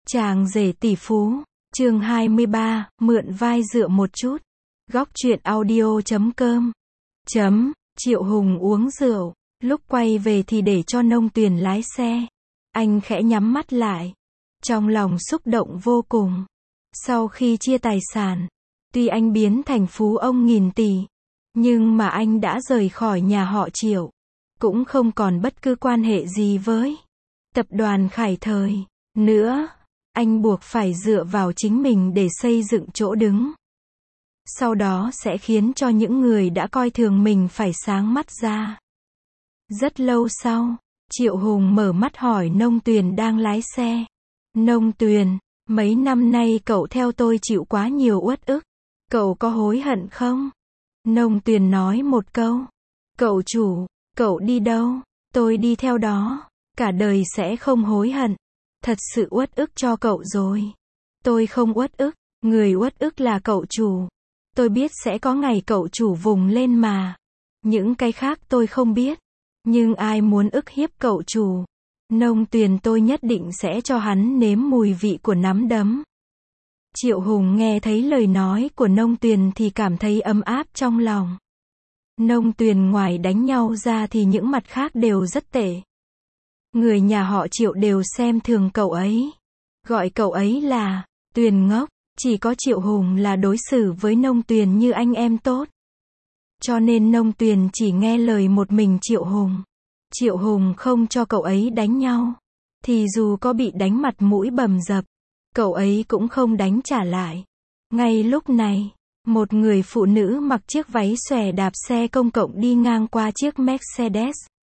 Chàng rể tỷ phú, chương 23, mượn vai dựa một chút. Góc truyện audio.com. Triệu Hùng uống rượu, lúc quay về thì để cho Nông Tuyền lái xe. Anh khẽ nhắm mắt lại, trong lòng xúc động vô cùng. Sau khi chia tài sản, tuy anh biến thành phú ông nghìn tỷ, nhưng mà anh đã rời khỏi nhà họ Triệu, cũng không còn bất cứ quan hệ gì với tập đoàn Khải Thời nữa. Anh buộc phải dựa vào chính mình để xây dựng chỗ đứng. Sau đó sẽ khiến cho những người đã coi thường mình phải sáng mắt ra. Rất lâu sau, Triệu Hùng mở mắt hỏi Nông Tuyền đang lái xe. Nông Tuyền, mấy năm nay cậu theo tôi chịu quá nhiều uất ức. Cậu có hối hận không? Nông Tuyền nói một câu. Cậu chủ, cậu đi đâu, tôi đi theo đó. Cả đời sẽ không hối hận. Thật sự uất ức cho cậu rồi. Tôi không uất ức, người uất ức là cậu chủ. Tôi biết sẽ có ngày cậu chủ vùng lên mà. Những cái khác tôi không biết. Nhưng ai muốn ức hiếp cậu chủ? Nông Tuyền tôi nhất định sẽ cho hắn nếm mùi vị của nắm đấm. Triệu Hùng nghe thấy lời nói của Nông Tuyền thì cảm thấy ấm áp trong lòng. Nông Tuyền ngoài đánh nhau ra thì những mặt khác đều rất tệ. Người nhà họ Triệu đều xem thường cậu ấy. Gọi cậu ấy là Tuyền ngốc. Chỉ có Triệu Hùng là đối xử với Nông Tuyền như anh em tốt. Cho nên Nông Tuyền chỉ nghe lời một mình Triệu Hùng. Triệu Hùng không cho cậu ấy đánh nhau. Thì dù có bị đánh mặt mũi bầm dập, cậu ấy cũng không đánh trả lại. Ngay lúc này, một người phụ nữ mặc chiếc váy xòe đạp xe công cộng đi ngang qua chiếc Mercedes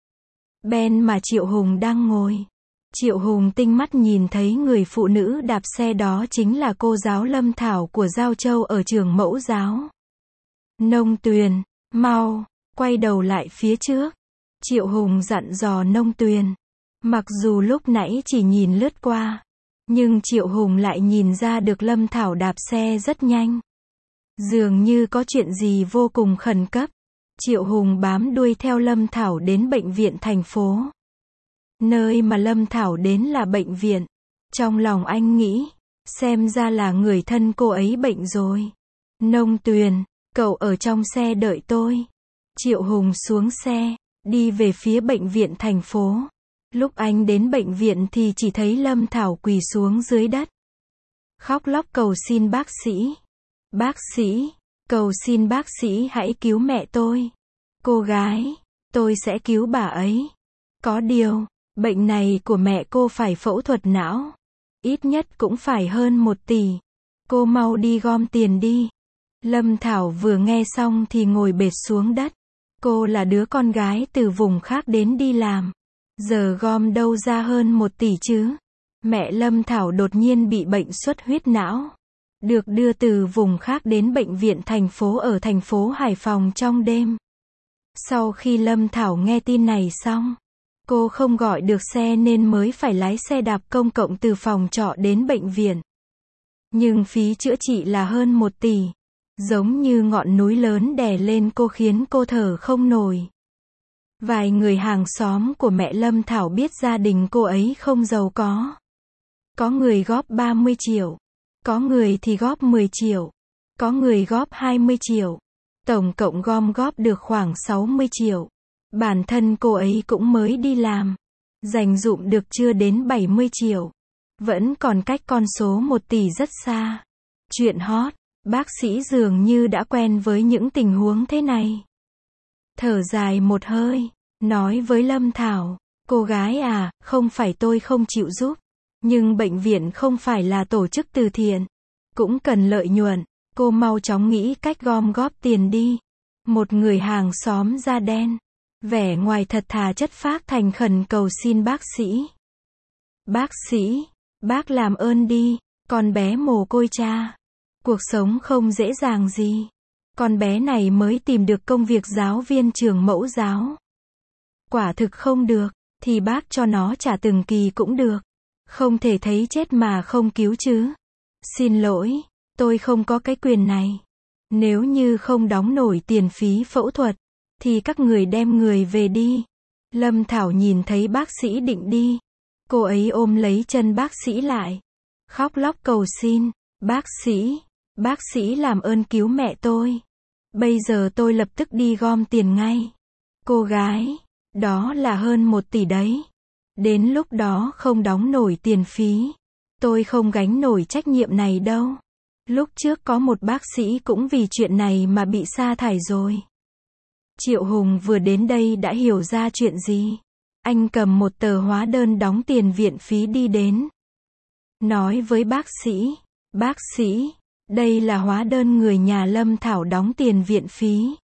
Benz mà Triệu Hùng đang ngồi. Triệu Hùng tinh mắt nhìn thấy người phụ nữ đạp xe đó chính là cô giáo Lâm Thảo của Giao Châu ở trường mẫu giáo. Nông Tuyền, mau, quay đầu lại phía trước. Triệu Hùng dặn dò Nông Tuyền. Mặc dù lúc nãy chỉ nhìn lướt qua, nhưng Triệu Hùng lại nhìn ra được Lâm Thảo đạp xe rất nhanh. Dường như có chuyện gì vô cùng khẩn cấp. Triệu Hùng bám đuôi theo Lâm Thảo đến bệnh viện thành phố. Nơi mà Lâm Thảo đến là bệnh viện. Trong lòng anh nghĩ, xem ra là người thân cô ấy bệnh rồi. Nông Tuyền, cậu ở trong xe đợi tôi. Triệu Hùng xuống xe, đi về phía bệnh viện thành phố. Lúc anh đến bệnh viện thì chỉ thấy Lâm Thảo quỳ xuống dưới đất, khóc lóc cầu xin bác sĩ. Bác sĩ, cầu xin bác sĩ hãy cứu mẹ tôi. Cô gái, tôi sẽ cứu bà ấy. Có điều, bệnh này của mẹ cô phải phẫu thuật não. Ít nhất cũng phải hơn 1 tỷ. Cô mau đi gom tiền đi. Lâm Thảo vừa nghe xong thì ngồi bệt xuống đất. Cô là đứa con gái từ vùng khác đến đi làm. Giờ gom đâu ra hơn 1 tỷ chứ. Mẹ Lâm Thảo đột nhiên bị bệnh xuất huyết não. Được đưa từ vùng khác đến bệnh viện thành phố ở thành phố Hải Phòng trong đêm. Sau khi Lâm Thảo nghe tin này xong, cô không gọi được xe nên mới phải lái xe đạp công cộng từ phòng trọ đến bệnh viện. Nhưng phí chữa trị là hơn 1 tỷ. Giống như ngọn núi lớn đè lên cô khiến cô thở không nổi. Vài người hàng xóm của mẹ Lâm Thảo biết gia đình cô ấy không giàu có. Có người góp 30 triệu. Có người thì góp 10 triệu. Có người góp 20 triệu. Tổng cộng gom góp được khoảng 60 triệu. Bản thân cô ấy cũng mới đi làm. Dành dụm được chưa đến 70 triệu. Vẫn còn cách con số 1 tỷ rất xa. Chuyện hot. Bác sĩ dường như đã quen với những tình huống thế này. Thở dài một hơi, nói với Lâm Thảo. Cô gái à, không phải tôi không chịu giúp. Nhưng bệnh viện không phải là tổ chức từ thiện. Cũng cần lợi nhuận. Cô mau chóng nghĩ cách gom góp tiền đi. Một người hàng xóm da đen, vẻ ngoài thật thà chất phác thành khẩn cầu xin bác sĩ. Bác sĩ, bác làm ơn đi, con bé mồ côi cha. Cuộc sống không dễ dàng gì. Con bé này mới tìm được công việc giáo viên trường mẫu giáo. Quả thực không được, thì bác cho nó trả từng kỳ cũng được. Không thể thấy chết mà không cứu chứ. Xin lỗi, tôi không có cái quyền này. Nếu như không đóng nổi tiền phí phẫu thuật, thì các người đem người về đi. Lâm Thảo nhìn thấy bác sĩ định đi. Cô ấy ôm lấy chân bác sĩ lại. khóc lóc cầu xin, bác sĩ làm ơn cứu mẹ tôi. Bây giờ tôi lập tức đi gom tiền ngay. Cô gái, đó là hơn 1 tỷ đấy. Đến lúc đó không đóng nổi tiền phí. Tôi không gánh nổi trách nhiệm này đâu. Lúc trước có một bác sĩ cũng vì chuyện này mà bị sa thải rồi. Triệu Hùng vừa đến đây đã hiểu ra chuyện gì. Anh cầm một tờ hóa đơn đóng tiền viện phí đi đến. Nói với bác sĩ, đây là hóa đơn người nhà Lâm Thảo đóng tiền viện phí.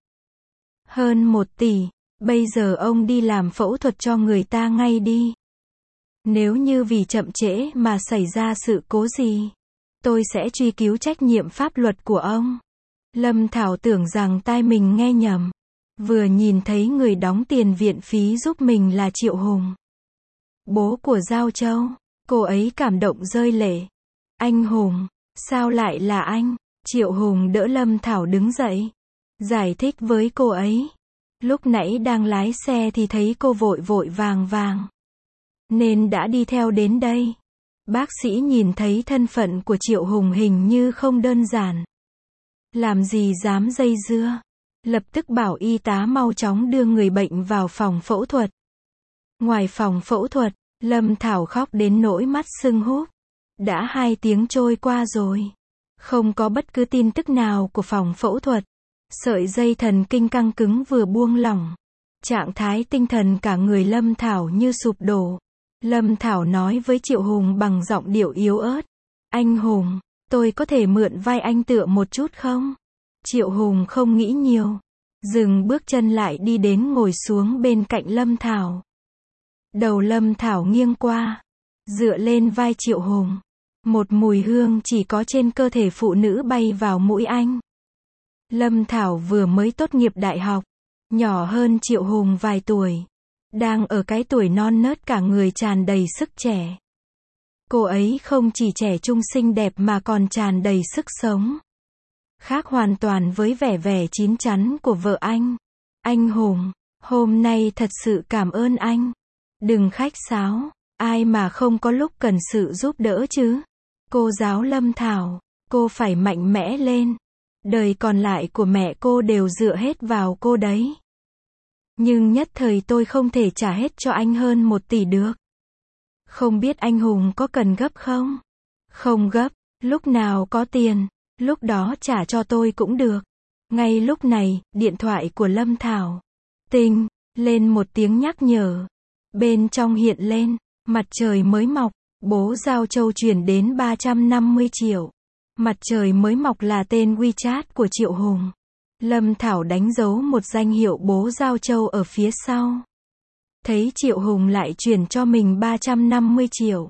Hơn 1 tỷ, bây giờ ông đi làm phẫu thuật cho người ta ngay đi. Nếu như vì chậm trễ mà xảy ra sự cố gì, tôi sẽ truy cứu trách nhiệm pháp luật của ông. Lâm Thảo tưởng rằng tai mình nghe nhầm. Vừa nhìn thấy người đóng tiền viện phí giúp mình là Triệu Hùng, bố của Giao Châu, cô ấy cảm động rơi lệ. Anh Hùng, sao lại là anh? Triệu Hùng đỡ Lâm Thảo đứng dậy, giải thích với cô ấy. Lúc nãy đang lái xe thì thấy cô vội vội vàng, nên đã đi theo đến đây. Bác sĩ nhìn thấy thân phận của Triệu Hùng hình như không đơn giản. Làm gì dám dây dưa. Lập tức bảo y tá mau chóng đưa người bệnh vào phòng phẫu thuật. Ngoài phòng phẫu thuật, Lâm Thảo khóc đến nỗi mắt sưng húp. Đã 2 tiếng trôi qua rồi. Không có bất cứ tin tức nào của phòng phẫu thuật. Sợi dây thần kinh căng cứng vừa buông lỏng. Trạng thái tinh thần cả người Lâm Thảo như sụp đổ. Lâm Thảo nói với Triệu Hùng bằng giọng điệu yếu ớt. Anh Hùng, tôi có thể mượn vai anh tựa một chút không? Triệu Hùng không nghĩ nhiều. Dừng bước chân lại đi đến ngồi xuống bên cạnh Lâm Thảo. Đầu Lâm Thảo nghiêng qua. Dựa lên vai Triệu Hùng. Một mùi hương chỉ có trên cơ thể phụ nữ bay vào mũi anh. Lâm Thảo vừa mới tốt nghiệp đại học. Nhỏ hơn Triệu Hùng vài tuổi. Đang ở cái tuổi non nớt cả người tràn đầy sức trẻ. Cô ấy không chỉ trẻ trung xinh đẹp mà còn tràn đầy sức sống. Khác hoàn toàn với vẻ chín chắn của vợ anh. Anh Hùng, hôm nay thật sự cảm ơn anh. Đừng khách sáo, ai mà không có lúc cần sự giúp đỡ chứ. Cô giáo Lâm Thảo, cô phải mạnh mẽ lên. Đời còn lại của mẹ cô đều dựa hết vào cô đấy. Nhưng nhất thời tôi không thể trả hết cho anh hơn 1 tỷ được. Không biết anh Hùng có cần gấp không? Không gấp, lúc nào có tiền, lúc đó trả cho tôi cũng được. Ngay lúc này, điện thoại của Lâm Thảo tinh lên một tiếng nhắc nhở. Bên trong hiện lên, mặt trời mới mọc, bố Giao Châu chuyển đến 350 triệu. Mặt trời mới mọc là tên WeChat của Triệu Hùng. Lâm Thảo đánh dấu một danh hiệu bố Giao Châu ở phía sau. Thấy Triệu Hùng lại chuyển cho mình 350 triệu.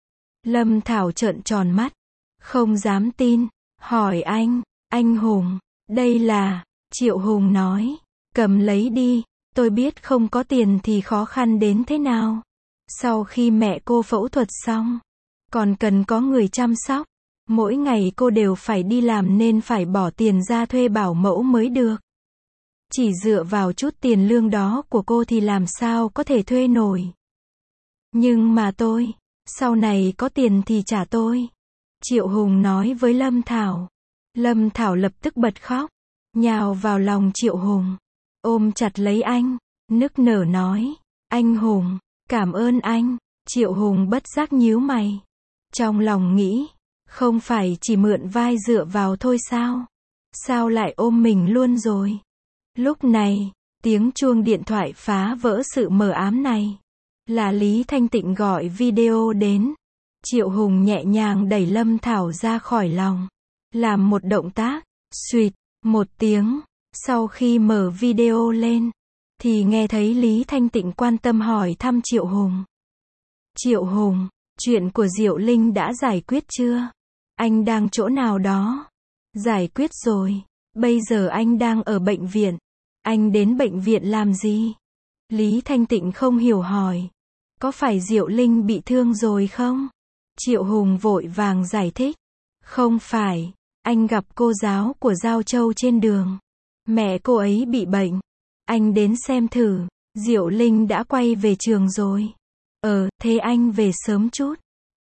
Lâm Thảo trợn tròn mắt. Không dám tin. Hỏi anh Hùng, đây là... Triệu Hùng nói, cầm lấy đi, tôi biết không có tiền thì khó khăn đến thế nào. Sau khi mẹ cô phẫu thuật xong, còn cần có người chăm sóc. Mỗi ngày cô đều phải đi làm nên phải bỏ tiền ra thuê bảo mẫu mới được. Chỉ dựa vào chút tiền lương đó của cô thì làm sao có thể thuê nổi. Nhưng mà tôi, sau này có tiền thì trả tôi. Triệu Hùng nói với Lâm Thảo. Lâm Thảo lập tức bật khóc, nhào vào lòng Triệu Hùng, ôm chặt lấy anh, nức nở nói, anh Hùng, cảm ơn anh. Triệu Hùng bất giác nhíu mày. Trong lòng nghĩ, không phải chỉ mượn vai dựa vào thôi sao? Sao lại ôm mình luôn rồi? Lúc này, tiếng chuông điện thoại phá vỡ sự mờ ám này. Là Lý Thanh Tịnh gọi video đến. Triệu Hùng nhẹ nhàng đẩy Lâm Thảo ra khỏi lòng. Làm một động tác, suýt, một tiếng. Sau khi mở video lên, thì nghe thấy Lý Thanh Tịnh quan tâm hỏi thăm Triệu Hùng. Triệu Hùng, chuyện của Diệu Linh đã giải quyết chưa? Anh đang chỗ nào đó? Giải quyết rồi. Bây giờ anh đang ở bệnh viện. Anh đến bệnh viện làm gì? Lý Thanh Tịnh không hiểu hỏi. Có phải Diệu Linh bị thương rồi không? Triệu Hùng vội vàng giải thích. Không phải, anh gặp cô giáo của Giao Châu trên đường. Mẹ cô ấy bị bệnh. Anh đến xem thử. Diệu Linh đã quay về trường rồi. Thế anh về sớm chút.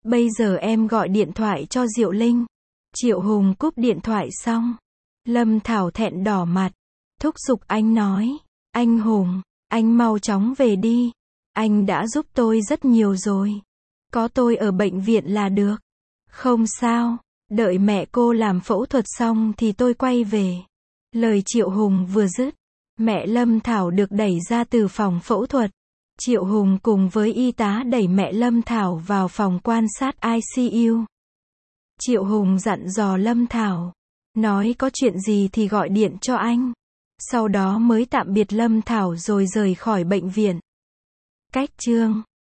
Bây giờ em gọi điện thoại cho Diệu Linh. Triệu Hùng cúp điện thoại xong. Lâm Thảo thẹn đỏ mặt. Thúc giục anh nói. Anh Hùng, anh mau chóng về đi. Anh đã giúp tôi rất nhiều rồi. Có tôi ở bệnh viện là được. Không sao, đợi mẹ cô làm phẫu thuật xong thì tôi quay về. Lời Triệu Hùng vừa dứt, mẹ Lâm Thảo được đẩy ra từ phòng phẫu thuật. Triệu Hùng cùng với y tá đẩy mẹ Lâm Thảo vào phòng quan sát ICU. Triệu Hùng dặn dò Lâm Thảo, nói có chuyện gì thì gọi điện cho anh. Sau đó mới tạm biệt Lâm Thảo rồi rời khỏi bệnh viện. Cách chương